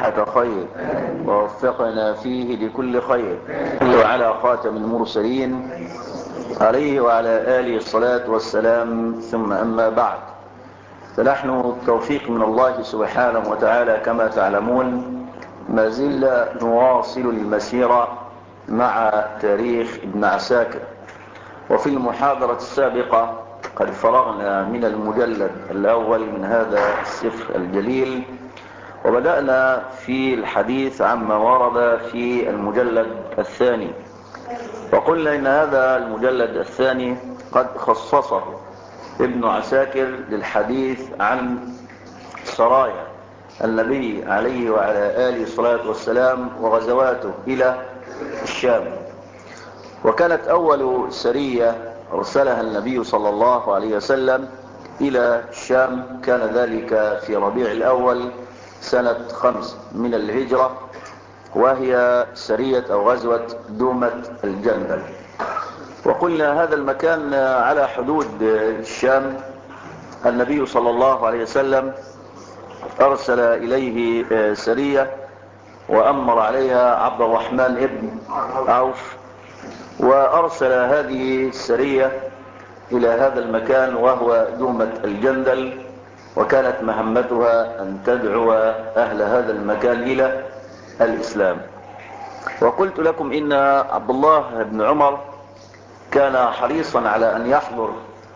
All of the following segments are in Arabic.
صبيحة خير ووفقنا فيه لكل خير وعلى خاتم المرسلين عليه وعلى آله الصلاة والسلام. ثم أما بعد، فنحن التوفيق من الله سبحانه وتعالى كما تعلمون ما زلنا نواصل المسيرة مع تاريخ ابن عساكر. وفي المحاضرة السابقة قد فرغنا من المجلد الأول من هذا السفر الجليل، وبدأنا في الحديث عما ورد في المجلد الثاني، وقلنا إن هذا المجلد الثاني قد خصصه ابن عساكر للحديث عن سرايا النبي عليه وعلى آله الصلاة والسلام وغزواته إلى الشام. وكانت أول سرية أرسلها النبي صلى الله عليه وسلم إلى الشام كان ذلك في ربيع الأول سنة 5 من الهجرة، وهي سرية أو غزوة دومة الجندل. وقلنا هذا المكان على حدود الشام. النبي صلى الله عليه وسلم أرسل إليه سرية وأمر عليها عبد الرحمن ابن عوف، وأرسل هذه السرية إلى هذا المكان وهو دومة الجندل، وكانت مهمتها أن تدعو أهل هذا المكان إلى الإسلام. وقلت لكم إن عبد الله بن عمر كان حريصا على أن يحضر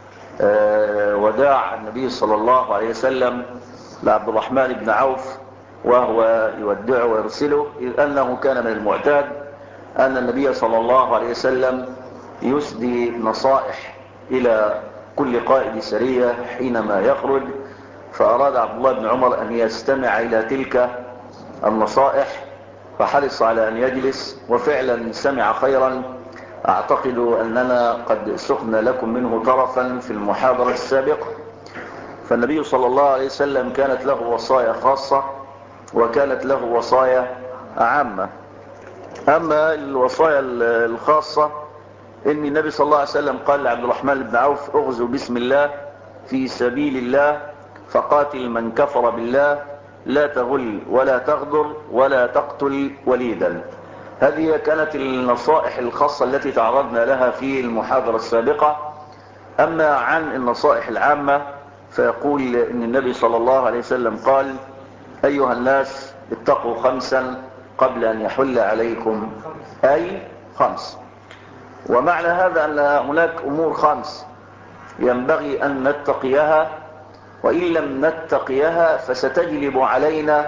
وداع النبي صلى الله عليه وسلم لعبد الرحمن بن عوف وهو يودعه ويرسله، إذ أنه كان من المعتاد أن النبي صلى الله عليه وسلم يسدي نصائح إلى كل قائد سرية حينما يخرج. فأراد عبد الله بن عمر أن يستمع إلى تلك النصائح، فحرص على أن يجلس، وفعلا سمع خيرا. أعتقد أننا قد سقنا لكم منه طرفا في المحاضرة السابقة. فالنبي صلى الله عليه وسلم كانت له وصايا خاصة وكانت له وصايا عامة. أما الوصايا الخاصة إن النبي صلى الله عليه وسلم قال لعبد الرحمن بن عوف: اغزو بسم الله في سبيل الله فقاتل من كفر بالله، لا تغل ولا تغدر ولا تقتل وليدا. هذه كانت النصائح الخاصة التي تعرضنا لها في المحاضرة السابقة. أما عن النصائح العامة فيقول إن النبي صلى الله عليه وسلم قال: أيها الناس اتقوا 5 قبل أن يحل عليكم، أي 5. ومعنى هذا أن هناك أمور 5 ينبغي أن نتقيها، وإن لم نتقيها فستجلب علينا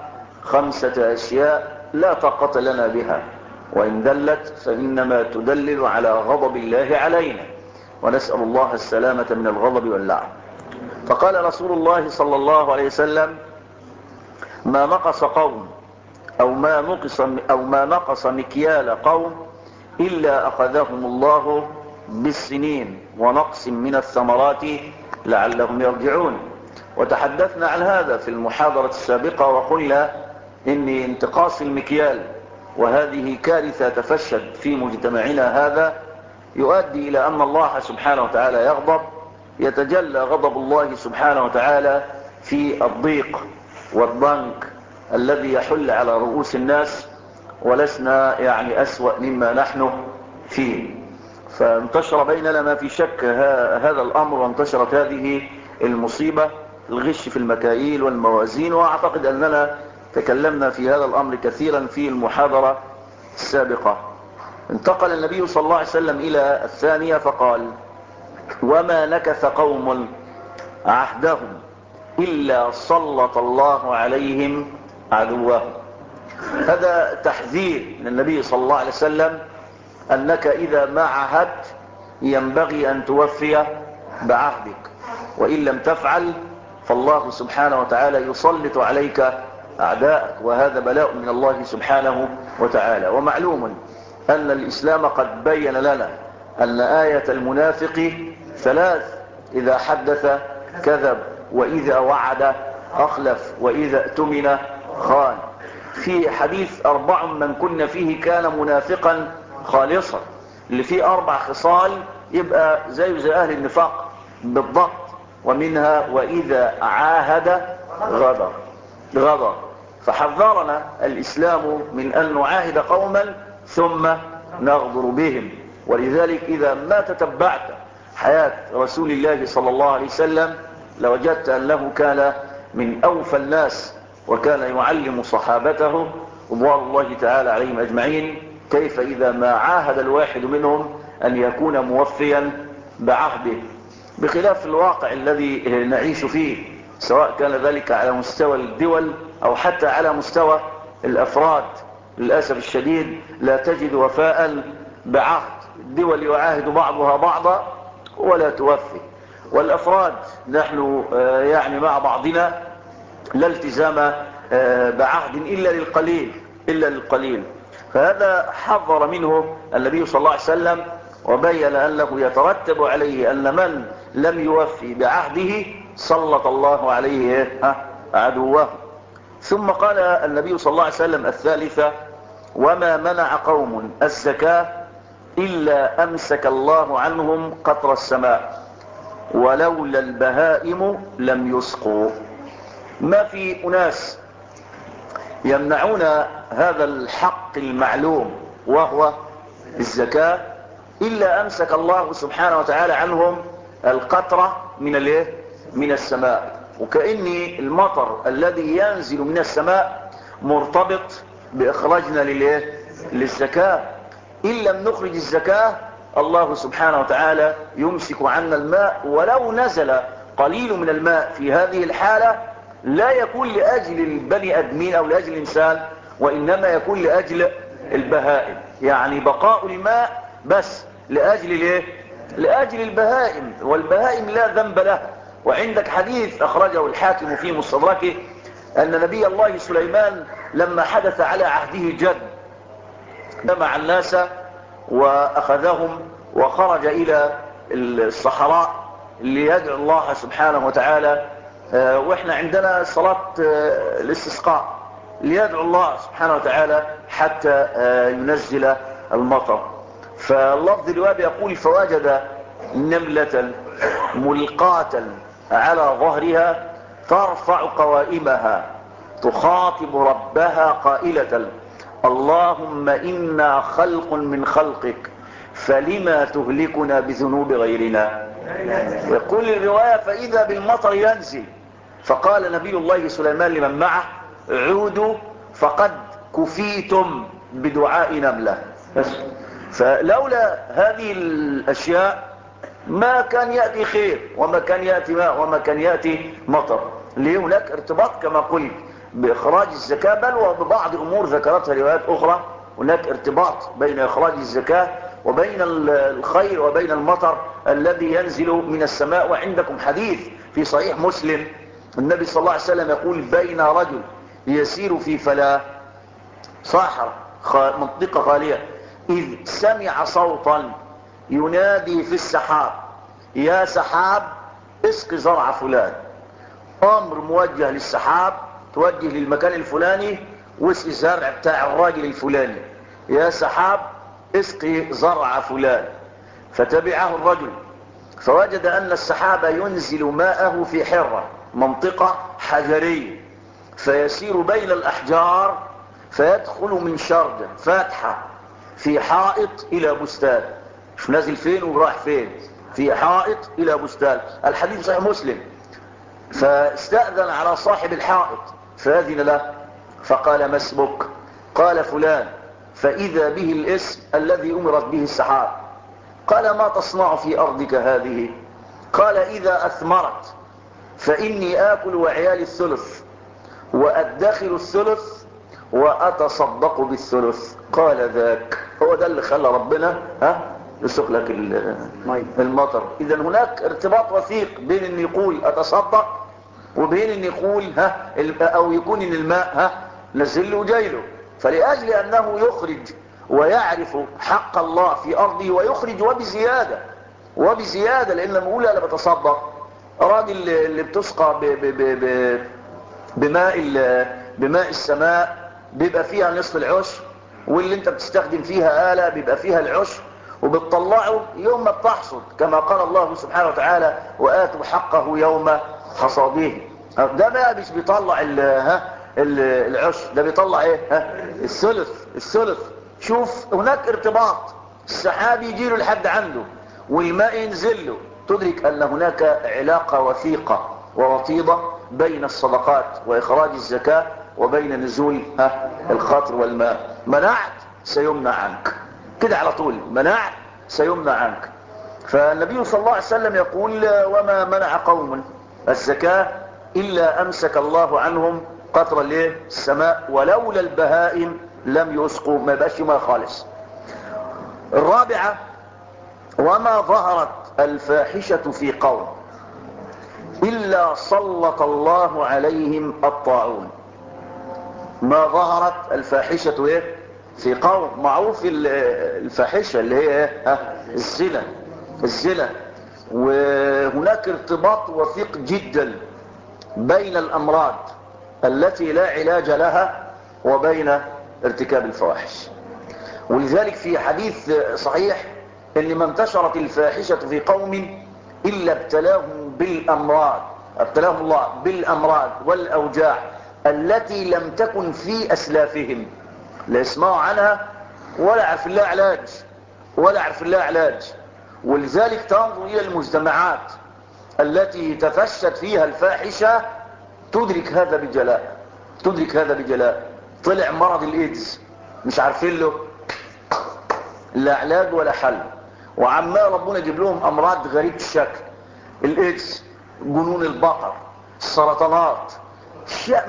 5 أشياء لا طاقة لنا بها، وإن دلت فإنما تدلل على غضب الله علينا، ونسأل الله السلامة من الغضب واللعن. فقال رسول الله صلى الله عليه وسلم: ما نقص قوم أو ما نقص مكيال قوم إلا أخذهم الله بالسنين ونقص من الثمرات لعلهم يرجعون. وتحدثنا عن هذا في المحاضرة السابقة، وقلنا إن انتقاص المكيال، وهذه كارثة تفشت في مجتمعنا هذا، يؤدي إلى أن الله سبحانه وتعالى يغضب. يتجلى غضب الله سبحانه وتعالى في الضيق والضنك الذي يحل على رؤوس الناس، ولسنا يعني أسوأ مما نحن فيه. فانتشر بيننا ما في شك هذا الأمر، وانتشرت هذه المصيبة، الغش في المكاييل والموازين. وأعتقد أننا تكلمنا في هذا الأمر كثيرا في المحاضرة السابقة. انتقل النبي صلى الله عليه وسلم إلى الثانية فقال: وما نكث قوم عهدهم إلا سلط الله عليهم عدوهم. هذا تحذير من النبي صلى الله عليه وسلم أنك إذا ما عهدت ينبغي أن توفي بعهدك، وإن لم تفعل فالله سبحانه وتعالى يسلط عليك أعداءك، وهذا بلاء من الله سبحانه وتعالى. ومعلوم أن الإسلام قد بين لنا أن آية المنافق 3: إذا حدث كذب، وإذا وعد أخلف، وإذا اؤتمن خان. في حديث 4 من كن فيه كان منافقا خالصا، اللي فيه 4 خصال يبقى زي أهل النفاق بالضبط. ومنها: وإذا عاهد غدر. فحذرنا الإسلام من أن نعاهد قوما ثم نغدر بهم. ولذلك إذا ما تتبعت حياة رسول الله صلى الله عليه وسلم لوجدت أنه كان من أوفى الناس، وكان يعلم صحابته رضوان الله تعالى عليهم أجمعين كيف إذا ما عاهد الواحد منهم أن يكون موفيا بعهده، بخلاف الواقع الذي نعيش فيه، سواء كان ذلك على مستوى الدول أو حتى على مستوى الأفراد. للأسف الشديد لا تجد وفاء بعهد، الدول يعاهد بعضها بعضا ولا توفي، والأفراد نحن يعني مع بعضنا لا التزام بعهد إلا للقليل. فهذا حذر منه النبي صلى الله عليه وسلم، وبين أنه يترتب عليه أن من لم يوفي بعهده سلط الله عليه عدوه. ثم قال النبي صلى الله عليه وسلم الثالثة: وما منع قوم الزكاة إلا أمسك الله عنهم قطر السماء ولولا البهائم لم يسقوا. ما في أناس يمنعون هذا الحق المعلوم وهو الزكاة إلا أمسك الله سبحانه وتعالى عنهم القطرة من السماء. وكأن المطر الذي ينزل من السماء مرتبط بإخراجنا للزكاة. إن لم نخرج الزكاة الله سبحانه وتعالى يمسك عنا الماء، ولو نزل قليل من الماء في هذه الحالة لا يكون لأجل البني أدمين أو لأجل الإنسان، وإنما يكون لأجل البهائم. يعني بقاء الماء بس لأجل البهائم، والبهائم لا ذنب له. وعندك حديث أخرجه الحاكم في مستدركه أن نبي الله سليمان لما حدث على عهده جد جمع الناس وأخذهم وخرج إلى الصحراء ليدعو الله سبحانه وتعالى. وإحنا عندنا صلاة الاستسقاء، ليدعو الله سبحانه وتعالى حتى ينزل المطر. فاللفظ الواب يقول: فوجد نملة ملقاة على ظهرها ترفع قوائمها تخاطب ربها قائلة: اللهم إنا خلق من خلقك فلما تهلكنا بذنوب غيرنا. ويقول الرواية: فإذا بالمطر ينزل، فقال نبي الله سليمان لمن معه: عودوا فقد كفيتم بدعاء نملة. فلولا هذه الأشياء ما كان يأتي خير، وما كان يأتي ماء، وما كان يأتي مطر. ليه؟ هناك ارتباط كما قلت بإخراج الزكاة، بل وببعض أمور ذكرتها روايات أخرى هناك ارتباط بين إخراج الزكاة وبين الخير وبين المطر الذي ينزل من السماء. وعندكم حديث في صحيح مسلم النبي صلى الله عليه وسلم يقول: بين رجل يسير في فلاة صحراء منطقة خالية إذ سمع صوتا ينادي في السحاب: يا سحاب اسق زرع فلان. أمر موجه للسحاب، توجه للمكان الفلاني واسقي الزرع بتاع الراجل الفلاني. يا سحاب اسقي زرع فلان. فتبعه الرجل فوجد أن السحاب ينزل ماءه في حرة منطقة حجرية، فيسير بين الأحجار فيدخل من شرجة فاتحة في حائط إلى بستان. مش نازل فين وراح فين، في حائط إلى بستان. الحديث صحيح مسلم. فاستأذن على صاحب الحائط فأذن له، فقال: ما اسمك؟ قال: فلان. فإذا به الاسم الذي أمرت به السحاب. قال: ما تصنع في أرضك هذه؟ قال: إذا أثمرت فإني آكل وعيالي الثلث وأدخر الثلث وأتصدق بالثلث. قال: ذاك هو ده اللي خلى ربنا يسوق لك المطر. إذا هناك ارتباط وثيق بين ان يقول أتصدق وبين ان يقول أو يكون ان الماء نزل له جيله. فلأجل أنه يخرج ويعرف حق الله في أرضه ويخرج وبزيادة، لأن لما يقول أنا بتصدق، راجل اللي بتسقى بماء السماء بيبقى فيها نصف العشر، واللي انت بتستخدم فيها آلة بيبقى فيها العشر، وبتطلعه يوم ما بتحصد، كما قال الله سبحانه وتعالى: وآتوا حقه يوم حصاده. ده بقى مش بيطلع العشر، ده بيطلع ايه؟ الثلث. شوف هناك ارتباط، السحاب يجي له لحد عنده والماء ينزل له، تدرك ان هناك علاقة وثيقة ووطيدة بين الصدقات واخراج الزكاة وبين نزول الخطر والماء. منعت سيمنع عنك كده على طول، منعت سيمنع عنك. فالنبي صلى الله عليه وسلم يقول وما منع قوم الزكاة إلا أمسك الله عنهم قطر السماء ولولا البهائم لم يسقوا، ما يبقاش ما خالص. الرابعة وما ظهرت الفاحشة في قوم إلا سلط الله عليهم الطاعون. ما ظهرت الفاحشة في قوم، معروف الفاحشة اللي هي الزنا، وهناك ارتباط وثيق جدا بين الأمراض التي لا علاج لها وبين ارتكاب الفواحش. ولذلك في حديث صحيح ان ما انتشرت الفاحشة في قوم إلا ابتلاهم الله بالأمراض والأوجاع التي لم تكن في أسلافهم، لا يسمعوا عنها ولا عرف الله علاج. ولذلك تنظر إلى المجتمعات التي تفشت فيها الفاحشة تدرك هذا بجلاء. طلع مرض الإيدز مش عارفين له لا علاج ولا حل، وعمال ربنا يجيب لهم أمراض غريبة الشكل، الإيدز، جنون البقر، السرطانات، أشياء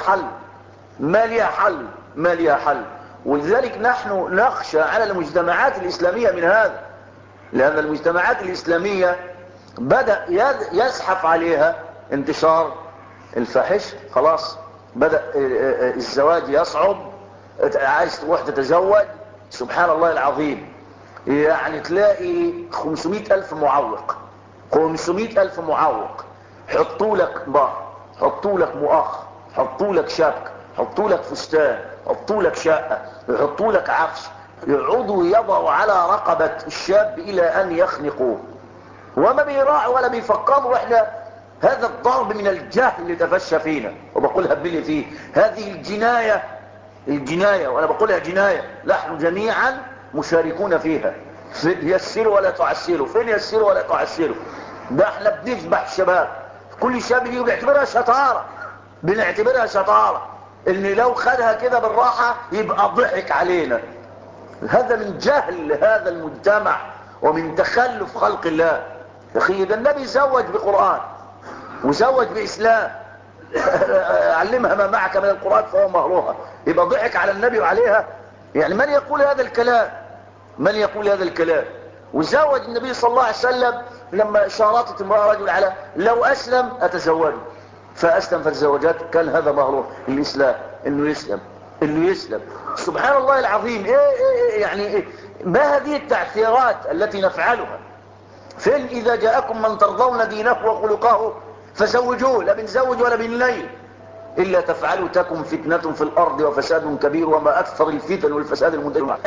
ما ليها حل. ولذلك نحن نخشى على المجتمعات الإسلامية من هذا، لأن المجتمعات الإسلامية بدأ يزحف عليها انتشار الفاحشة. خلاص بدأ الزواج يصعب، عايز تروح تتزوج سبحان الله العظيم، يعني تلاقي 500,000 معوق، حطوا لك بار، حطوا لك مؤخ، حطوا لك شبك، حطوا لك فستان، حطوا لك شقة، يحطوا لك عفش، يقعدوا يضعوا على رقبة الشاب إلى أن يخنقوه، وما بيراعوا ولا بيفكروا. احنا هذا الضرب من الجهل اللي تفشى فينا، وبقولها بلي فيه هذه الجناية، وأنا بقولها جناية نحن جميعا مشاركون فيها. يسروا ولا تعسروا، فين يسروا ولا تعسروا؟ ده احنا بنذبح الشباب، كل شاب يجي بنعتبرها شطارة ان لو خدها كده بالراحة يبقى ضحك علينا. هذا من جهل هذا المجتمع ومن تخلف خلق الله. اخي ده النبي زوج بقرآن وزوج بإسلام، علمها ما معك من القرآن فهو مهروها، يبقى ضحك على النبي وعليها؟ يعني من يقول هذا الكلام؟ وزوج النبي صلى الله عليه وسلم لما شارطت امرأة رجل على لو أسلم أتزوجه، فأسلم فتزوجت، كان هذا مهروه الإسلام، إنه يسلم. سبحان الله العظيم. يعني ما هذه التعثيرات التي نفعلها؟ فين إذا جاءكم من ترضون دينه وخلقه فزوجوه، لا بنزوج ولا بنليل، إلا تفعلوا تكن فتنة في الأرض وفساد كبير وما أكثر الفتن والفساد المنتشر.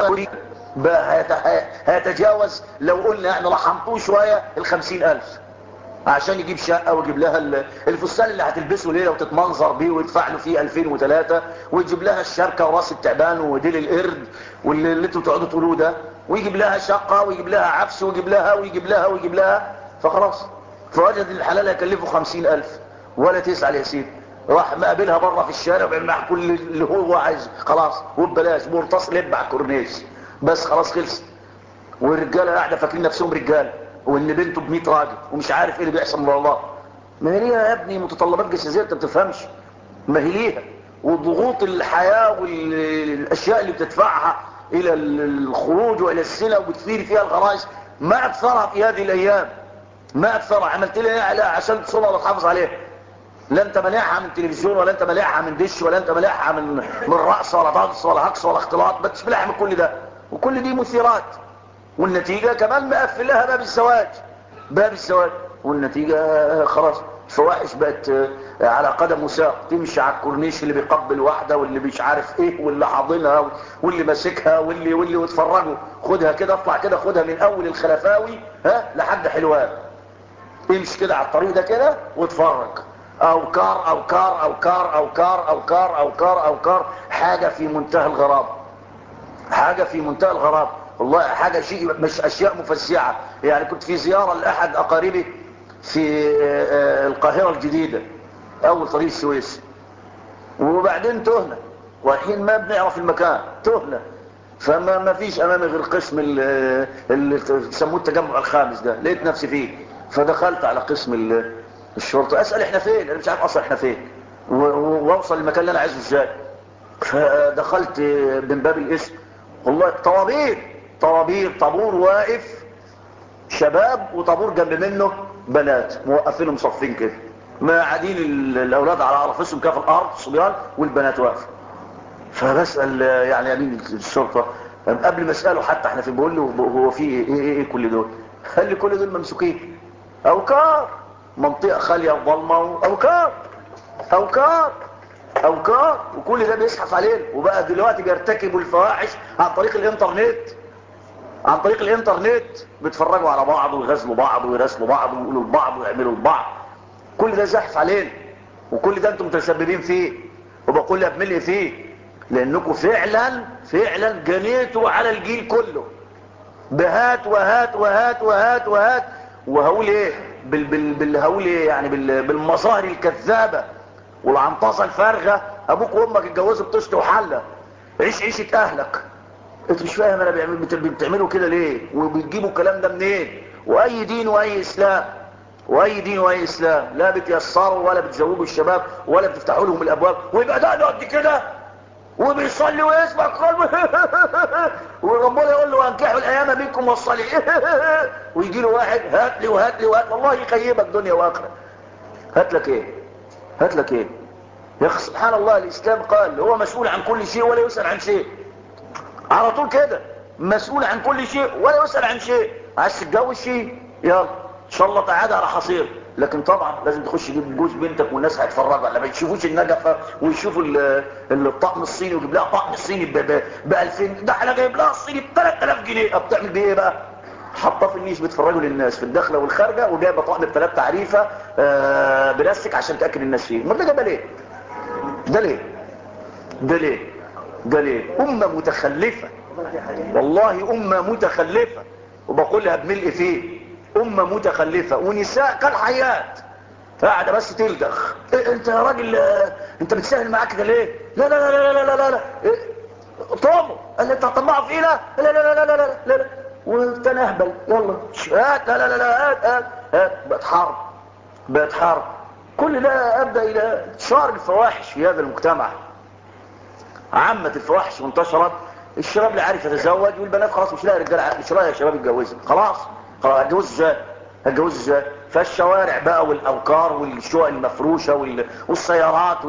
هيتجاوز لو قلنا احنا رحمتوه شوية 50,000 عشان يجيب شقة ويجيب لها الفستان اللي هتلبسه ليلة وتتمنظر بيه ويدفع له فيه 2003، ويجيب لها الشركة وراس التعبان وديل القرد واللي انتوا تقعدوا تقولوه ده، ويجيب لها شقة ويجيب لها عفش ويجيب لها فخلاص، فوجد الحلال يكلفه 50,000 ولا تسأل يا سيدي، راح مقابلها بره في الشارع وبيعمل معها كل اللي هو عايزه خلاص وببلاش، مرتص لبع كورنيش بس خلاص خلص. والرجاله قاعده فاكرين نفسهم رجاله، وان بنته ب100 راجل ومش عارف ايه اللي بيحصل من الله. ما هي ليها يا ابني متطلبات جسديه انت ما بتفهمش، ما هي ليها وضغوط الحياه والاشياء اللي بتدفعها الى الخروج والى الزنا وبتثير فيها الغرائز، ما اكثرها في هذه الايام، ما اكثرها. عملت لها ايه عشان تصونها ولا تحافظ عليها؟ لا انت مانعها من تلفزيون، ولا انت مانعها من دش، ولا انت مانعها من رقص ولا ضغط ولا هقص ولا اختلاط، بس مانعها من كل ده، وكل دي مثيرات. والنتيجة كمان مقفلها باب الزواج، والنتيجة خلاص الفواحش بقت على قدم وساق، تمشي على الكورنيش اللي بيقبل واحدة واللي مش عارف ايه واللي حاضنها واللي ماسكها واللي وتفرجوا، خدها كده اطلع كده، خدها من اول الخلفاوي لحد حلوان، امشي كده على الطريق ده كده واتفرج، اوكار اوكار اوكار اوكار اوكار اوكار اوكار، حاجة في منتهى الغراب، حاجة في منتهى الغراب والله، حاجة شيء مش اشياء مفزعة. يعني كنت في زيارة لاحد اقاربي في القاهرة الجديدة، اول طريق السويس، وبعدين تهنا والحين ما بنعرف المكان، تهنا، فما فيش امامي غير قسم اللي سموه التجمع الخامس ده، لقيت نفسي فيه، فدخلت على قسم الشرطة اسأل احنا فين، انا مش عارف اصلا احنا فين واوصل المكان اللي انا عايزه ازاي. فدخلت من باب الاسم، والله طوابير طابور واقف شباب، وطابور جنب منه بنات موقفينهم صفين كده، ما قاعدين الاولاد على رفسهم كده في الارض صبيان، والبنات واقفه. فبسال يعني امين الشرطه قبل ما اساله حتى احنا في، بقول له هو في ايه كل دول؟ قال لي كل دول ممسوكين اوكار، منطقه خاليه وظلمه، اوكار اوكار اوكار، وكل ده بيزحف علينا. وبقى دلوقتي بيرتكبوا الفواحش عن طريق الانترنت، عن طريق الانترنت بيتفرجوا على بعض ويغزلوا بعض ويراسلوا بعض ويقولوا لبعض ويعملوا لبعض. كل ده زحف علينا، وكل ده انتم متسببين فيه، وبقول لك ملء فيه، لانكم فعلا جنيتوا على الجيل كله بهات وهات وهات وهات وهات. وهقول ايه هقول ايه يعني بالمظاهر الكذابه والعنطزه الفارغه. ابوك وامك اتجوزوا بطشت وحله، عيش عيشه اهلك. انت مش فاهم انا بتعملوا كده ليه، وبتجيبوا الكلام ده منين؟ واي دين واي اسلام، واي دين واي اسلام، لا بتيسروا ولا بتزوجوا الشباب ولا بتفتحوا لهم الابواب، ويبقى ده قد كده وبيصلي ويسمع قلبه وربنا يقول له انكحوا الايام منكم والصالحين ويجي له واحد هات لي وهات لي وهات، والله يخيبك دنيا واخره. هات لك ايه؟ هات لك ايه يا اخي؟ سبحان الله، الاسلام قال هو مسؤول عن كل شيء ولا يسأل عن شيء، على طول كده، مسؤول عن كل شيء ولا يسأل عن شيء. عايز تتجوز شيء يلا ان شاء الله تعالى على حصير، لكن طبعا لازم تخش تجيب جوز بنتك والناس هيتفرجوا، لما يشوفوش النجفه ويشوفوا الطقم الصيني، ويجيب لها طقم الصيني ب 2000، ده انا جايب لها الصيني ب 3000 جنيه. طب بتعمل بيه ايه بقى؟ حطاه في النيش بيتفرجوا للناس في الداخله والخارجه، وجايبه طقم ب3 تعريفه بلاستيك عشان تاكل الناس فيه. امال ده جايبه ليه؟ ده ليه؟ ده ليه؟ ده ليه؟ امه متخلفه والله، امه متخلفه، وبقولها بملء فيه، امه متخلفه ونساء كالحيات قاعده بس تلدخ. إيه انت يا راجل انت بتسهل معاك كده ليه؟ لا لا لا لا لا لا لا إيه؟ طعمه قال انت هتطمعوا في ايه؟ لا لا لا لا لا لا لا لا لا، والتاني اهبل يلا هات، لا لا لا لا هات بقت حرب، بقت حرب. كل ده ابدا الى انتشار الفواحش في هذا المجتمع. عامة الفواحش وانتشرت، الشباب لا عارف يتزوج، والبنات خلاص مش لاقي رجاله، مش لاقي شباب يتجوزوا، خلاص هتجوز ازاي؟ هتجوز ازاي؟ فالشوارع بقى والاوكار والشقق المفروشه والسيارات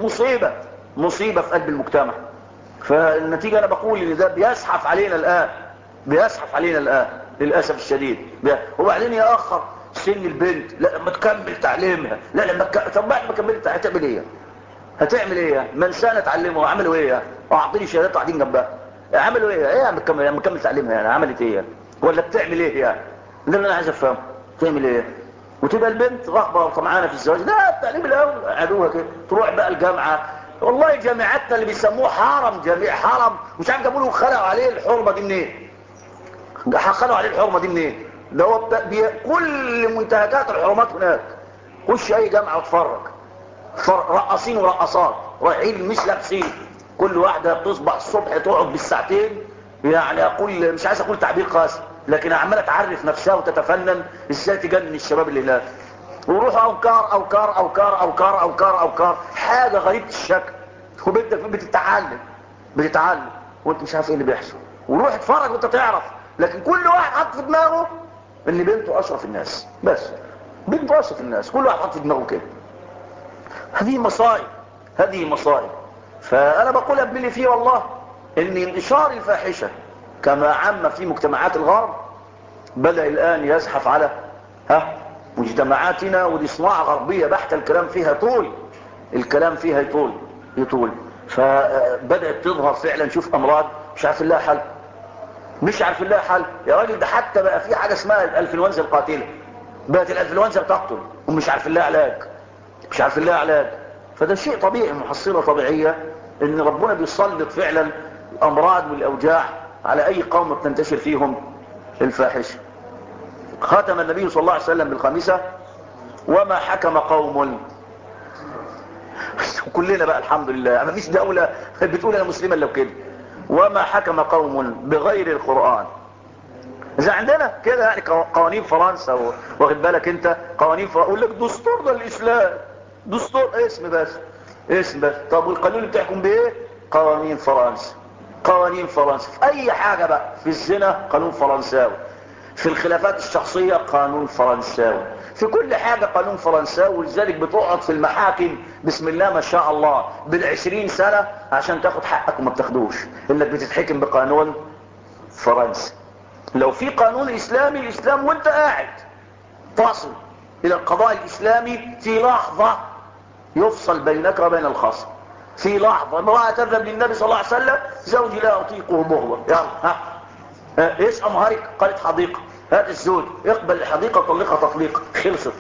مصيبه في قلب المجتمع. فالنتيجه انا بقول ان ده بيزحف علينا الان، بيزحف علينا الان للاسف الشديد. وبعدين ياخر سن البنت، لا لما تكمل تعليمها، لا لما طب بعد ما كملت هتعمل ايه؟ هتعمل ايه؟ من سنه تعلمه عملوا ايه يعني؟ اعطيني شهادات قاعدين جنبها، عملوا ايه؟ ايه لما مكمل تعليمها يعني عملت ايه يعني؟ ولا بتعمل ايه يعني؟ ده اللي انا عايز افهمه، تعمل ايه؟ وتبقى البنت رغبه وطمعانه في الزواج، لا التعليم الاول قعدوها كده، تروح بقى الجامعه. والله جامعاتنا اللي بيسموه حرم، جميع حرم، مش عارف جابوا له خلقوا عليه الحرمه دي منين؟ خلقوا عليه الحرمه دي منين؟ ده هو كل منتهكات الحرمات هناك. خش اي جامعه واتفرج، رقصين ورقصات رايحين مش لابسين، كل واحده بتصبح الصبح تقعد بالساعتين، يعني اقول مش عايز اقول تعبير قاسي، لكن عماله تعرف نفسها وتتفنن ازاي تجنن الشباب اللي هناك. ويروحوا اوكار اوكار اوكار اوكار اوكار اوكار، حاجه غريبه الشكل. وبنتك بتتعلم وانت مش عارف ايه اللي بيحصل، وروح اتفرج وانت تعرف. لكن كل واحد حط في دماغه ان بنته اشرف الناس، بس بنته اشرف الناس، كل واحد حط في دماغه كده. هذه مصائب، هذه مصائب. فانا بقول ابني فيه والله ان انتشار الفاحشة كما عم في مجتمعات الغرب بدأ الان يزحف على مجتمعاتنا، ودي صناعة غربية بحتة، الكلام فيها طول، الكلام فيها يطول. فبدأت تظهر فعلا، شوف امراض مش عارف لها حل، مش عارف لها حل يا راجل. ده حتى بقى في حاجة اسمها الانفلونزا القاتلة، بقت الانفلونزا بتقتل ومش عارف لها علاج. مش عارفين لها علاج. فده شيء طبيعي، محصلة طبيعية ان ربنا بيسلط فعلا الامراض والاوجاع على اي قوم بتنتشر فيهم الفاحشة. ختم النبي صلى الله عليه وسلم بالخامسة: وما حكم قوم. وكلنا بقى الحمد لله ما فيش دولة بتقول انا مسلمة لو كده. وما حكم قوم بغير القرآن. اذا عندنا كده يعني قوانين فرنسا واخد بالك انت، قوانين فرنسا يقول لك دستور ده الاسلام، دستور اسم بس، اسم بس. طب والقانون اللي بتحكم بايه؟ قوانين فرنسا. قوانين فرنسا في اي حاجة بقى، في الزنا قانون فرنساوي، في الخلافات الشخصية قانون فرنساوي، في كل حاجة قانون فرنساوي. ولذلك بتقعد في المحاكم بسم الله ما شاء الله بال20 سنة عشان تاخد حقك وما بتاخدوش، انك بتتحكم بقانون فرنسي. لو في قانون اسلامي، الاسلام وانت قاعد تصل الى القضاء الاسلامي في لحظة يفصل بينك وبين الخصم، في لحظة. امرأة تذهب للنبي صلى الله عليه وسلم: زوجي لا اطيقه بغضا، يلا ها ايش امهرك؟ قالت حديقة. هات الزوج، اقبل الحديقة طلقها تطليق، خلصت.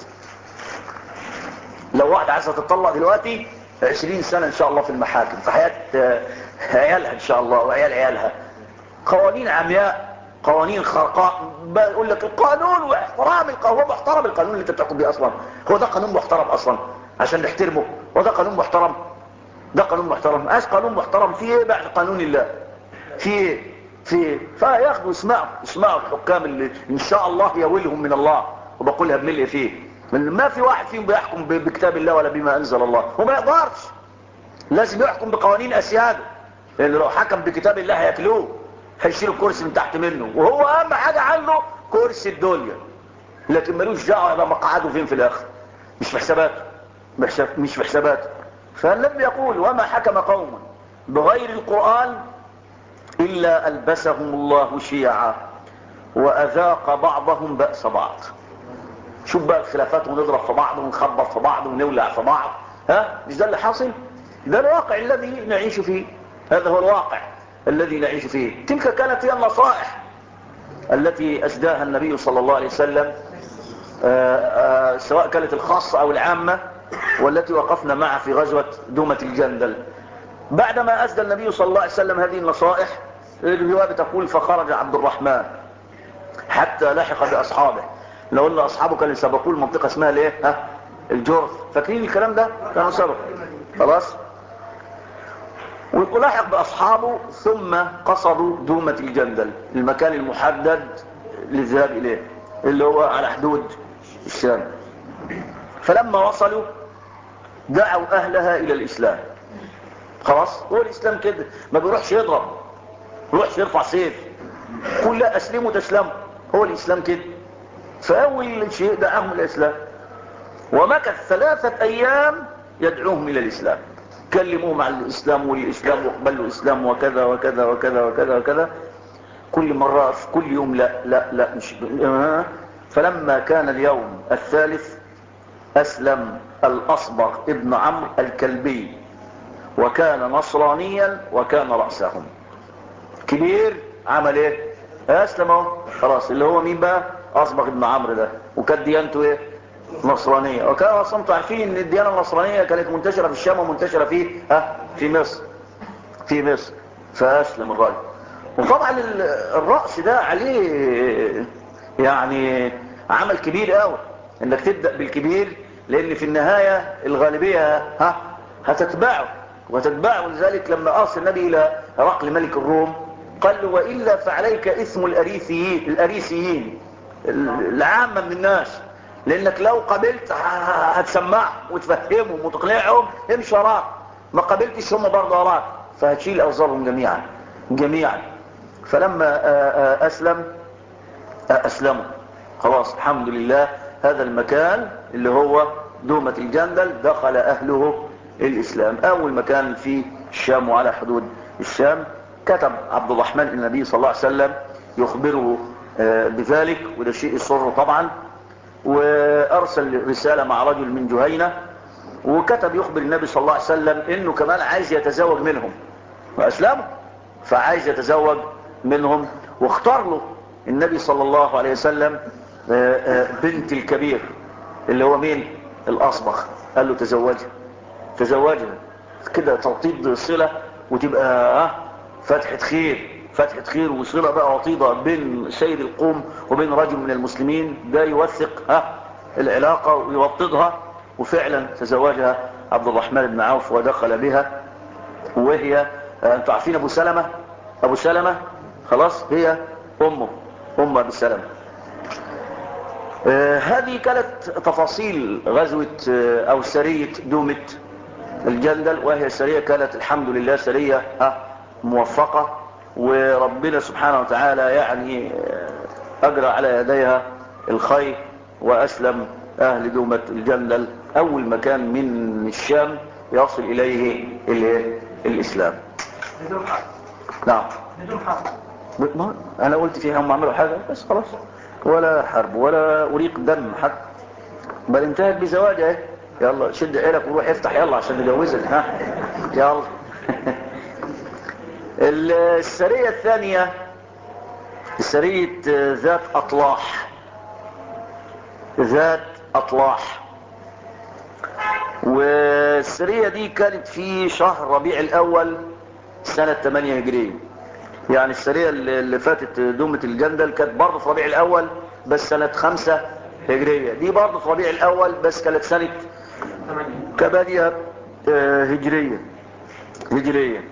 لو واحد عايزة تطلق دلوقتي 20 سنة ان شاء الله في المحاكم، في حياة عيالها ان شاء الله وعيال عيالها. قوانين عمياء، قوانين خرقاء. بقول لك القانون واحترام القانون. هو محترم القانون اللي انت بتحكم بيه اصلا؟ هو ده قانون محترم اصلا عشان نحترمه؟ هو ده قانون محترم؟ ده قانون محترم؟ ايش قانون محترم؟ فيه ايه بعد قانون الله؟ فيه فياخدوا اسمعوا الحكام اللي ان شاء الله يولهم من الله، وبقولها بملء فيه، ما في واحد فيهم بيحكم بكتاب الله ولا بما انزل الله، وما يقدرش. لازم يحكم بقوانين اسياده، لان لو حكم بكتاب الله هياكلوه، هيشيلوا الكرسي من تحت منه، وهو اهم حاجه عنده كرسي الدنيا، لكن ملوش دعوه يبقى مقعده فين في الاخر، مش في حساباته، مش في حساباته. فالنبي يقول: وما حكم قوم بغير القرآن إلا ألبسهم الله شيعا وأذاق بعضهم بأس بعض. شوف بقى الخلافات، ونضرب في بعض ونخبط في بعض ونولع في بعض، مش ده اللي حاصل؟ ده الواقع الذي نعيش فيه، هذا هو الواقع الذي نعيش فيه. تلك كانت هي النصائح التي أسداها النبي صلى الله عليه وسلم، سواء كانت الخاصة أو العامة، والتي وقفنا معها في غزوة دومة الجندل. بعدما أسدى النبي صلى الله عليه وسلم هذه النصائح، الرواية بتقول: فخرج عبد الرحمن حتى لحق بأصحابه. لو قلنا أصحابه كانوا سبقوا المنطقة اسمها الايه؟ الجرف. فاكرين الكلام ده؟ كانوا سبق خلاص. ولحق بأصحابه ثم قصدوا دومة الجندل، المكان المحدد للذهاب إليه اللي هو على حدود الشام. فلما وصلوا دعوا أهلها إلى الإسلام. خلاص، هو الإسلام كده، ما بيروحش يضرب، بيروحش يرفع سيف، قل لا أسلموا تسلموا، هو الإسلام كده. فأول شيء دعاهم الإسلام، ومكث 3 أيام يدعوهم إلى الإسلام، كلموهم عن الإسلام والإسلام واقبلوا الإسلام وكذا وكذا وكذا وكذا وكذا. كل مرة في كل يوم لا مش. فلما كان اليوم الثالث أسلم الأصبغ ابن عمرو الكلبي، وكان نصرانيا وكان رأسهم كبير. عمل ايه؟ أسلم اهو خلاص. اللي هو مين بقى؟ أصبغ ابن عمرو ده، وكانت ديانته ايه؟ نصرانية. وكان اصلا انتوا عارفين ان الديانة النصرانية كانت منتشرة في الشام ومنتشرة في مصر، في مصر. فأسلم الرجل. وطبعا الرأس ده عليه يعني عمل كبير قوي، انك تبدأ بالكبير، لان في النهاية الغالبية هتتبعه. لذلك لما أرسل النبي إلى هرقل ملك الروم قال له: وإلا فعليك اسم الأريسيين العامة من الناس، لأنك لو قبلت هتسمعهم وتفهمهم وتقنعهم، امشي وراك. ما قبلتش هم برضه وراك، فهتشيل أوزارهم جميعا. فلما أسلموا خلاص الحمد لله. هذا المكان اللي هو دومة الجندل دخل أهله الإسلام. أول مكان في الشام وعلى حدود الشام. كتب عبد الرحمن النبي صلى الله عليه وسلم يخبره بذلك، وده شيء يسره طبعا. وأرسل رسالة مع رجل من جهينة، وكتب يخبر النبي صلى الله عليه وسلم إنه كمان عايز يتزوج منهم، وأسلموا فعايز يتزوج منهم. واختار له النبي صلى الله عليه وسلم بنت الكبير اللي هو مين؟ الأصبغ. قال له تزوجها كده توطيد صلة، وتبقى فتحة خير وصلة بقى وطيدة بين سيد القوم وبين رجل من المسلمين، ده يوثق العلاقة ويوطدها. وفعلا تزوجها عبد الرحمن بن عوف ودخل بها، وهي انتوا عارفين ابو سلمة خلاص هي ام ابي سلمة. هذه كانت تفاصيل غزوة او سرية دومة الجندل، وهي سرية كانت الحمد لله سرية موفقة، وربنا سبحانه وتعالى يعني اجرى على يديها الخير، واسلم اهل دومة الجندل اول مكان من الشام يصل اليه الاسلام. نعم انا قلت فيها هم عملوا حاجة بس خلاص، ولا حرب ولا اريق دم حتى، بل انتهت بزواجها. يلا شد عيلك وروح افتح يلا عشان نجوزك يلا. السرية الثانية سرية ذات أطلاح، والسرية دي كانت في شهر ربيع الأول سنة 8 هجرية. يعني السرية اللي فاتت دومة الجندل كانت برضه في ربيع الأول بس سنة 5 هجرية، دي برضه في ربيع الأول بس كانت سنة 8 هجرية.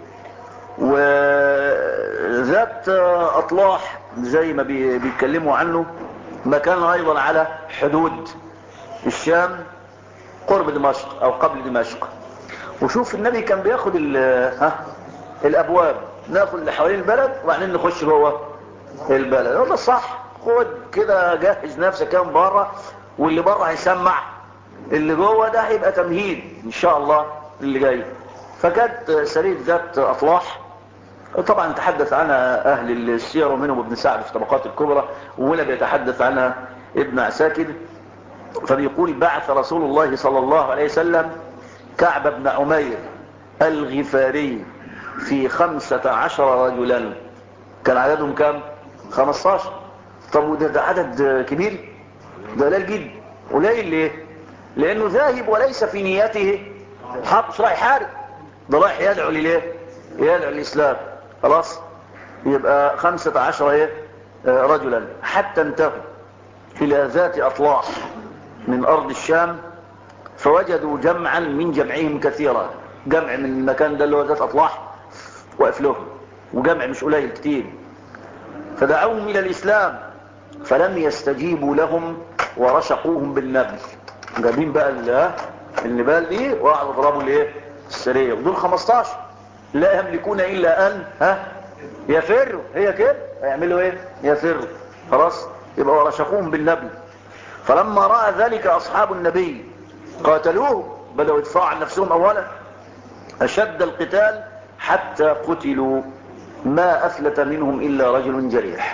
وذات أطلاح زي ما بيتكلموا عنه مكان أيضا على حدود الشام قرب دمشق أو قبل دمشق. وشوف النبي كان بياخد الأبواب، ناخد اللي حوالين البلد وبعدين نخش جوه البلد. والله صح، خد كده جهز نفسك كام بره، واللي بره هيسمع اللي جوه، ده هيبقى تمهيد إن شاء الله اللي جاي. فكانت سرية ذات أطلاح طبعا تحدث عنها أهل السير ومنهم ابن سعد في طبقات الكبرى، وهنا بيتحدث عنها ابن عساكر. فبيقول بعث رسول الله صلى الله عليه وسلم كعب بن عمير الغفاري في 15 رجلا. كان عددهم كام؟ 15. طب وده عدد كبير؟ ده قليل جدا. قليل ليه؟ لأنه ذاهب وليس في نيته مش رايح يحارب، ده رايح يدعو لليه؟ يدعو الإسلام. خلاص يبقى 15 رجلا حتى انتهوا إلى ذات أطلاح من أرض الشام، فوجدوا جمعا من جمعهم كثيرا. جمع من المكان ده اللي هو ذات أطلاح وقف لهم، وجمع مش قليل كتير. فدعوهم إلى الإسلام فلم يستجيبوا لهم ورشقوهم بالنبل. جايبين بقى النبال دي وقعدوا ضربوا السرية، ودول 15 لا يملكون إلا أن يفروا. هي كده هيعملوا يفروا. خلاص يبقى ورشقوهم بالنبل. فلما رأى ذلك أصحاب النبي قاتلوه، بدأوا يدفعوا عن نفسهم أولا، أشد القتال حتى قتلوا، ما أفلت منهم إلا رجل جريح.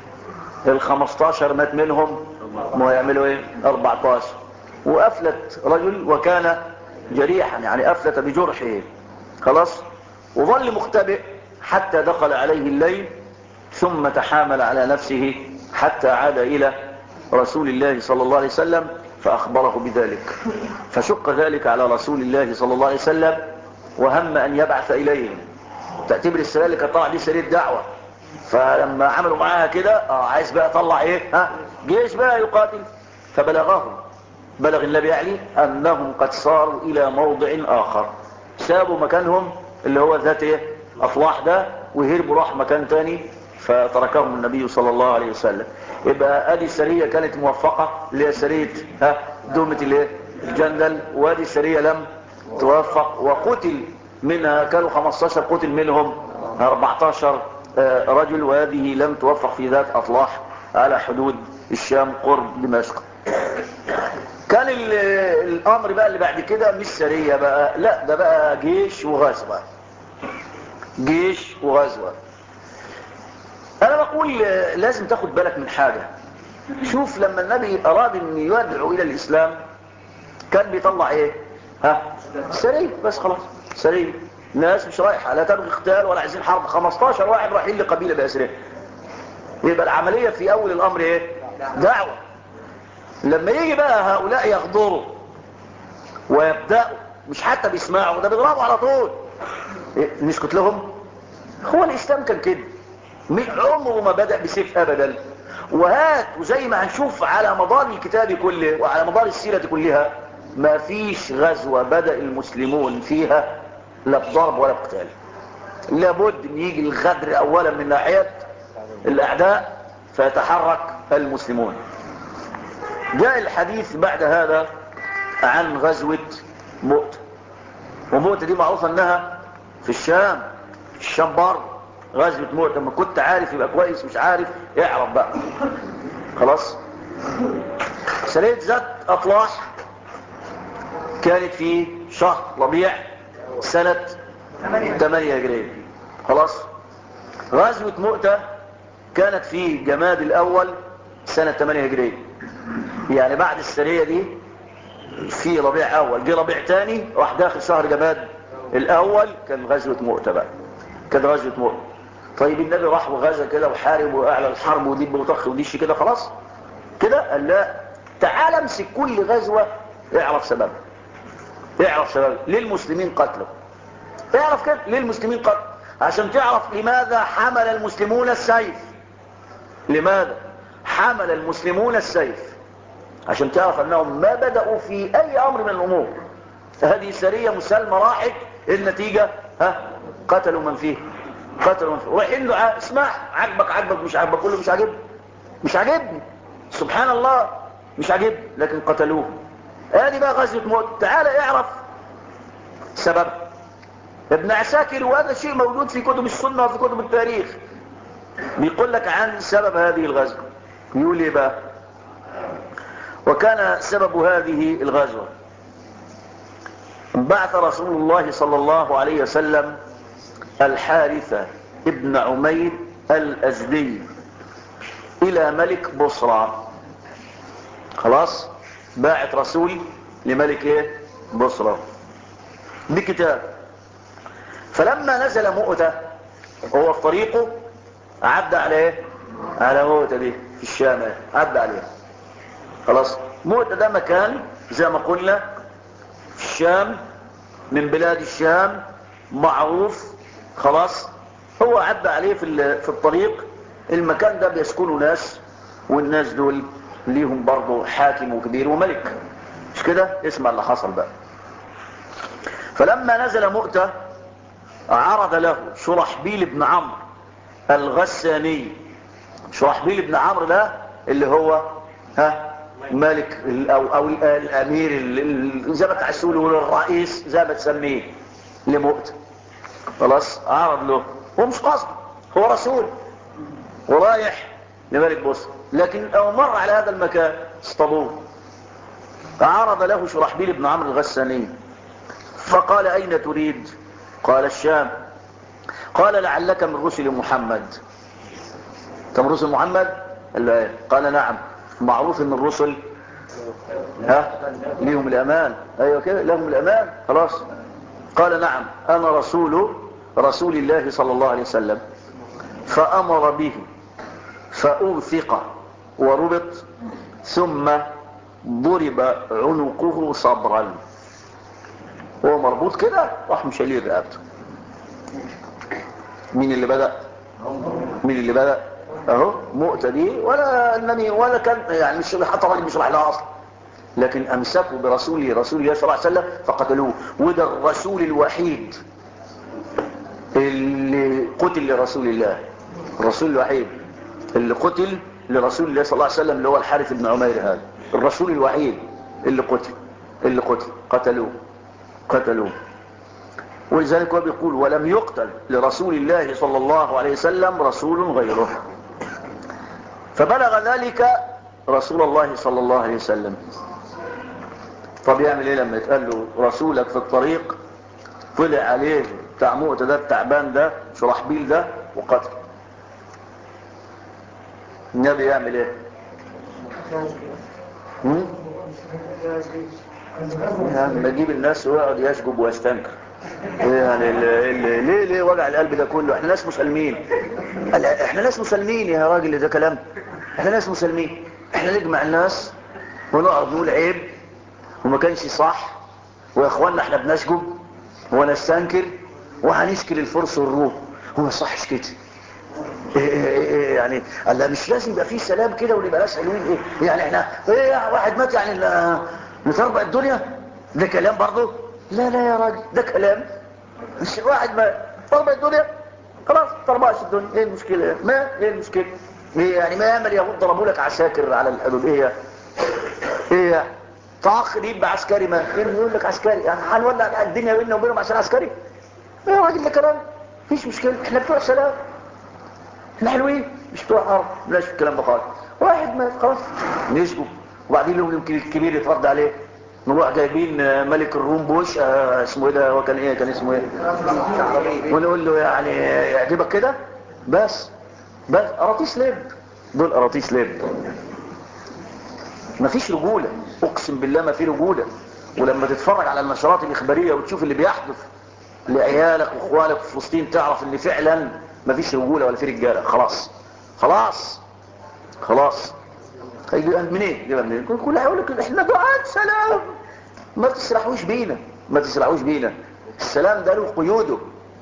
15 مات منهم، ما يعملوا 14، وأفلت رجل وكان جريحا يعني أفلت بجرحه. خلاص وظل مختبئ حتى دخل عليه الليل، ثم تحامل على نفسه حتى عاد إلى رسول الله صلى الله عليه وسلم فأخبره بذلك. فشق ذلك على رسول الله صلى الله عليه وسلم، وهم أن يبعث إليهم. تعتبر السرية اللي كانت طالعة دي سرية دعوة، فلما عملوا معاها كده عايز بقى طلع جيش بقى يقاتل. بلغ النبي علي أنهم قد صاروا إلى موضع آخر، سابوا مكانهم اللي هو ذات أطلاح ده وهربوا راح مكان تاني، فتركهم النبي صلى الله عليه وسلم. يبقى ادي السرية كانت موفقة اللي هي سرية دومة الجندل، وادي السرية لم توفق وقتل منها كانوا 15 قتل منهم 14 رجل، وهذه لم توفق في ذات أطلاح على حدود الشام قرب دمشق. كان الامر بقى اللي بعد كده مش سرية بقى، لا ده بقى جيش وغزوة. انا بقول لازم تاخد بالك من حاجة. شوف لما النبي اراد ان يدعو الى الاسلام كان بيطلع سرية بس، خلاص سرية، ناس مش رايحة لا تبغي قتال ولا عايزين حرب، 15 واحد رايحين لقبيلة بأسرين. يبقى العملية في اول الامر دعوة. لما يجي بقى هؤلاء يغدروا ويبدأوا مش حتى بيسمعوا، ده بيضربوا على طول. نسكت لهم؟ هو الإسلام كان كده، عمره ما بدأ بسيف أبدا. وهات وزي ما هنشوف على مدار الكتاب كله وعلى مدار السيرة كلها، ما فيش غزوة بدأ المسلمون فيها لا بضرب ولا بقتال. لابد ان يجي الغدر اولا من ناحية الاعداء فيتحرك المسلمون. جاء الحديث بعد هذا عن غزوة مؤتة. ومؤتة دي معروفة انها في الشام، الشام بر. غزوة مؤتة ما كنت عارف يبقى كويس، مش عارف اعرف بقى خلاص. سرية ذات اطلاح كانت في شهر ربيع سنة 8 هجرية. خلاص. غزوة مؤتة كانت في جماد الاول سنة 8 هجرية، يعني بعد السرية دي في ربيع اول، جه ربيع تاني راح داخل شهر جماد الاول، كان غزوة مؤتة بقى، كان غزوة مؤتة. طيب النبي راح وغزا كده وحارب واعلى الحرب وديب وطخ وديش كده خلاص كده؟ قال لا، تعال امسك كل غزوة اعرف سببها، اعرف سببها ليه المسلمين قتلوا، اعرف كده ليه المسلمين قتلوا، عشان تعرف لماذا حمل المسلمون السيف. لماذا حمل المسلمون السيف؟ عشان تعرف انهم ما بدأوا في اي امر من الامور. هذه سرية مسلمة راحت، النتيجة قتلوا من فيه، قتلوا من فيه. رايحين له اسمع، عجبك عجبك مش عجبك، كله مش عجبني، مش عجبني، سبحان الله مش عجبني، لكن قتلوه. هذه بقى غزوة موت. تعال اعرف سبب. ابن عساكر، وهذا شيء موجود في كتب السنة وفي كتب التاريخ، بيقول لك عن سبب هذه الغزوة. يقول ايه بقى؟ وكان سبب هذه الغزوة بعث رسول الله صلى الله عليه وسلم الحارث ابن عمير الأزدي إلى ملك بصرى. خلاص، باعت رسول لملك ايه؟ بصرى بكتاب. فلما نزل مؤتة هو في طريقه عدى على ايه؟ على مؤتة دي في الشام، عدى عليها. خلاص. مؤتة ده مكان زي ما قلنا في الشام، من بلاد الشام، معروف. خلاص. هو عدى عليه في الطريق. المكان ده بيسكنوا ناس، والناس دول ليهم برضه حاكم وكبير وملك، مش كده؟ اسمع اللي حصل بقى. فلما نزل مؤتة عرض له شرحبيل بن عمرو الغساني. شرحبيل بن عمرو ده اللي هو ملك او الامير، زي ما تحسوا الرئيس زي ما تسميه لمؤتة. خلاص. عرض له، هو مش قصد، هو رسول ورايح لملك بصر، لكن او مر على هذا المكان اصطادوه. عرض له شرحبيل بن عمرو الغساني فقال اين تريد؟ قال الشام. قال لعلك من رسل محمد. كم رسل محمد؟ قال له ايه؟ قال نعم. معروف ان الرسل ليهم الامان. ايوه كده، لهم الامان. خلاص. قال نعم، انا رسول الله صلى الله عليه وسلم. فامر به فأوثق وربط، ثم ضرب عنقه صبرا. هو مربوط كده، راح مشيل رقبته. مين اللي بدأ؟ مين اللي بدأ؟ اهو مؤتة دي، ولا النبي ولا كان يعني مش حتى راجل بيشرح لها اصلا، لكن امسكوا برسول الله صلى الله عليه وسلم فقتلوه. وده الرسول الوحيد اللي قتل لرسول الله، الرسول الوحيد اللي قتل لرسول الله صلى الله عليه وسلم، اللي هو الحارث بن عمير. هذا الرسول الوحيد اللي قتل، قتلوه. ولذلك هو بيقول ولم يقتل لرسول الله صلى الله عليه وسلم رسول غيره. فبلغ ذلك رسول الله صلى الله عليه وسلم. طب يعمل ايه لما يتقال له رسولك في الطريق طلع عليه بتاع مؤتة ده التعبان ده شرحبيل ده وقتل؟ النبي يعمل ايه؟ يعني يجيب الناس ويقعد يشجب ويستنكر. يعني ليه وجع القلب ده كله؟ احنا ناس مسلمين. احنا ناس مسلمين يا راجل، ده كلام. احنا ناس مسلمين. احنا نجمع الناس ونقعد نقول عيب وما كانش صح ويا اخوانا احنا بنشجب ونستنكر وهنشكل الفرس والروم. هو ما صحش كده. يعني الله مش لازم يبقى فيه سلام كده ونبقى ناس حلوين؟ يعني احنا واحد مات يعني نتربع الدنيا؟ ده كلام برضه؟ لا يا راجل، ده كلام. مش واحد مات تربع الدنيا خلاص، تربعش الدنيا، ايه المشكله؟ ايه المشكله؟ يعني ما ياما اليهود ضربوا لك عساكر على الحدود، ايه تاخر يبقى عسكري، ما يقول لك عسكري يعني هنولع الدنيا بيننا وبينهم عشان عسكري؟ يا راجل ده كلام، مفيش مشكله، احنا بتوع سلام، احنا حلوين، مش بتوع حرب، بلاش الكلام ده خالص. واحد مات خلاص نسجد، وبعدين لهم يمكن الكبير يترد عليه، نروح جايبين ملك الروم بوش اسمه ايه ده، هو كان اسمه ايه، ونقول له يعني يعجبك كده؟ بس قراطيس لب، دول قراطيس لب. مفيش رجوله، اقسم بالله ما في رجوله. ولما تتفرج على النشرات الاخباريه وتشوف اللي بيحدث لعيالك واخوانك في فلسطين تعرف ان فعلا مفيش رجوله ولا في رجاله. خلاص هيجي منين؟ كل هيقول لك احنا دعاة سلام. ما تسرحوش بينا. السلام ده له قيوده،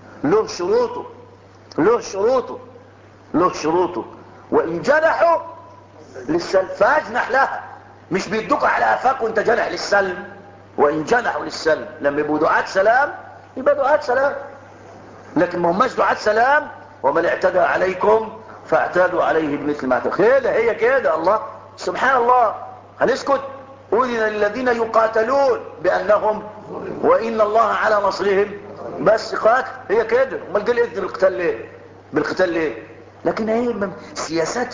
له شروطه. وان جنحوا للسلم فاجنح لها. مش بيدوك على قفاك وانت جنح للسلم. وان جنحوا للسلم، لما يبقوا دعاة سلام يبقى دعاة سلام، لكن ما هماش دعاة سلام. ومن اعتدى عليكم فاعتادوا عليه بمثل ما اعتدوا. هي كده الله سبحان الله. هنسكت؟ أذن للذين يقاتلون بأنهم وإن الله على نصرهم. بس قاتل، هي كده. امال جه الإذن بالقتال ليه؟ لكن هي سياسات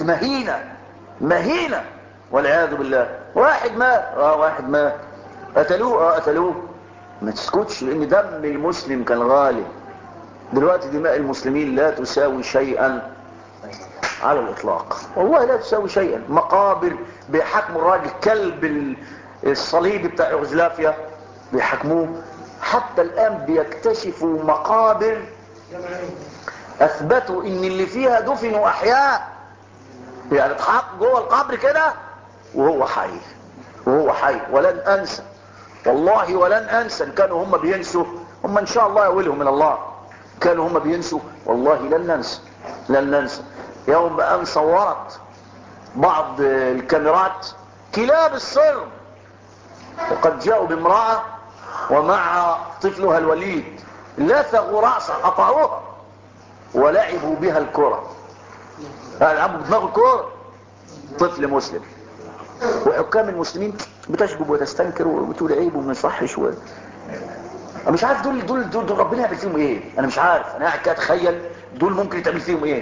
مهينة والعياذ بالله. واحد مات قتلوه. ما تسكتش، لأن دم المسلم كان غالي. دلوقتي دماء المسلمين لا تساوي شيئا على الإطلاق، والله لا تساوي شيئا. مقابر بيحكموا الراجل كلب الصليب بتاع يوغوسلافيا بيحكموه. حتى الآن بيكتشفوا مقابر أثبتوا إن اللي فيها دفنوا أحياء، يعني اتحط جوه القبر كده وهو حي. ولن أنسى والله، ولن أنسى. إن كانوا هم بينسوا، هم إن شاء الله يولهم من الله. كانوا هم بينسوا والله لن ننسى يوم أن صورت بعض الكاميرات كلاب الصرم، وقد جاءوا بامرأة ومع طفلها الوليد لثغوا رأسها، قطعوها ولعبوا بها الكرة. لعبوا بدماغ الكرة طفل مسلم. وحكام المسلمين بتشجب وتستنكر وبتقول عيب وما يصحش مش عارف دول ربنا يعمل فيهم ايه. انا مش عارف، انا قاعد كده اتخيل دول ممكن يتعمل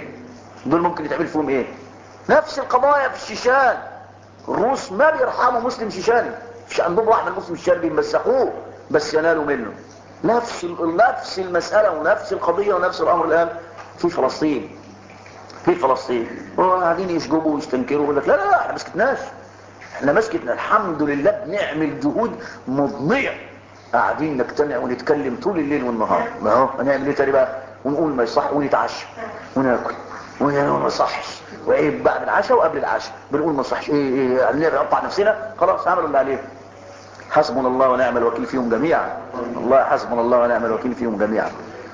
فيهم ايه. نفس القضايا في الشيشان. الروس ما بيرحموا مسلم شيشاني، مش عندهم رحمه. المسلم الشيشاني بيمسحوه بس ينالوا منه. نفس المساله ونفس القضيه ونفس الامر الان في فلسطين. وقاعدين يشجبوا ويستنكروا ويقول لك لا احنا ما سكتنا. الحمد لله بنعمل جهود مضنيه، قاعدين نجتمع ونتكلم طول الليل والنهار. ما هو هنعمل ايه تاني بقى؟ ونقول ما يصح، ونتعشى وناكل ما يصحش، وايه بعد العشاء وقبل العشاء بنقول ما يصحش. ايه نقطع نفسنا؟ خلاص عملوا اللي عليه. حسبنا الله ونعم الوكيل فيهم جميعا. والله حسبنا الله ونعم الوكيل فيهم جميعا.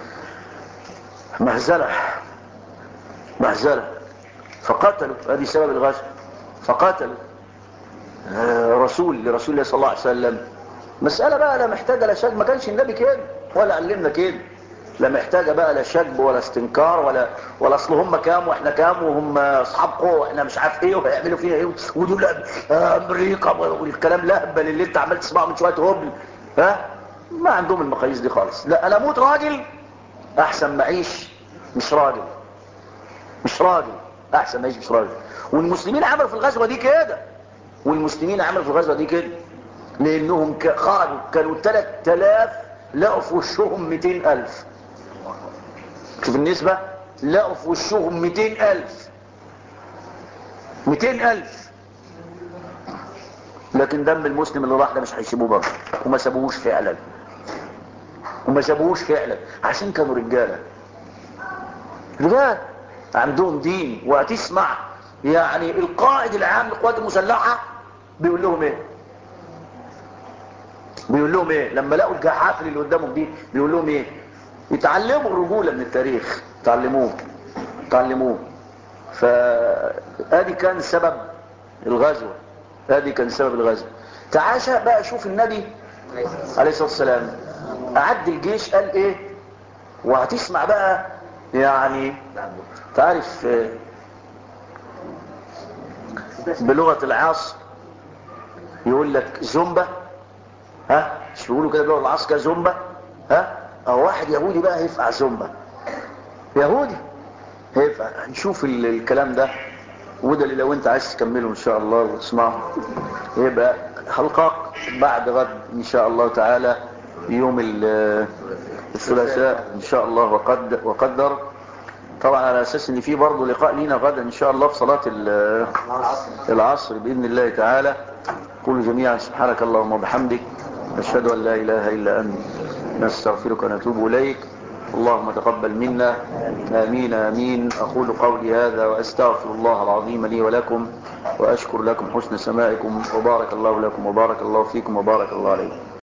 مهزله. فقتلوا، هذه سبب الغزو. فقتلوا رسول الله صلى الله عليه وسلم. مسألة بقى لا محتاجة لا شك، ما كانش النبي كده ولا علمنا كده. لا محتاجة بقى لا شك ولا استنكار ولا اصل هم كام واحنا كام وهم اصحاب قوة واحنا مش عارف ايه وهيعملوا فينا ايه ودول امريكا والكلام لهبل اللي انت عمال تسمعه من شوية هبل. ما عندهم المقاييس دي خالص. لا، انا اموت راجل احسن ما اعيش مش راجل. احسن ما اعيش مش راجل. والمسلمين عملوا في الغزوة دي كده. لانهم خرجوا كانوا 3000 لقوا في وشهم 200,000. شوف النسبة، لقوا في وشهم 200,000. لكن دم المسلم اللي راح ده مش هيسيبوه برضه، وما سابوهوش فعلا. عشان كانوا رجال عندهم دين. وهتسمع يعني القائد العام للقوات المسلحة بيقول لهم ايه؟ بيقول لهم ايه لما لقوا الجحافل اللي قدامهم دي؟ بيقول لهم ايه؟ يتعلموا الرجولة من التاريخ، تعلموه. فادي كان سبب الغزوة، تعاشى بقى شوف النبي عليه الصلاة والسلام أعد الجيش قال ايه، وهتسمع بقى يعني تعرف بلغة العصر يقول لك زومبا، ها مش بيقولوا كده بلغة العصر كده زومبا، ها او واحد يهودي بقى هيفقع زومبا، يهودي هيفقع. هنشوف الكلام ده، وده اللي لو انت عايز تكمله ان شاء الله وتسمعه يبقى حلقاك بعد غد ان شاء الله تعالى يوم الثلاثاء ان شاء الله وقدر طبعا، على اساس ان في برضه لقاء لينا غدا ان شاء الله في صلاة العصر باذن الله تعالى. قولوا جميعا سبحانك اللهم وبحمدك، نشهد ان لا اله الا انت، نستغفرك ونتوب اليك. اللهم تقبل منا، آمين آمين. أقول قولي هذا وأستغفر الله العظيم لي ولكم، وأشكر لكم حسن سماعكم، وبارك الله لكم وبارك الله فيكم وبارك الله عليكم.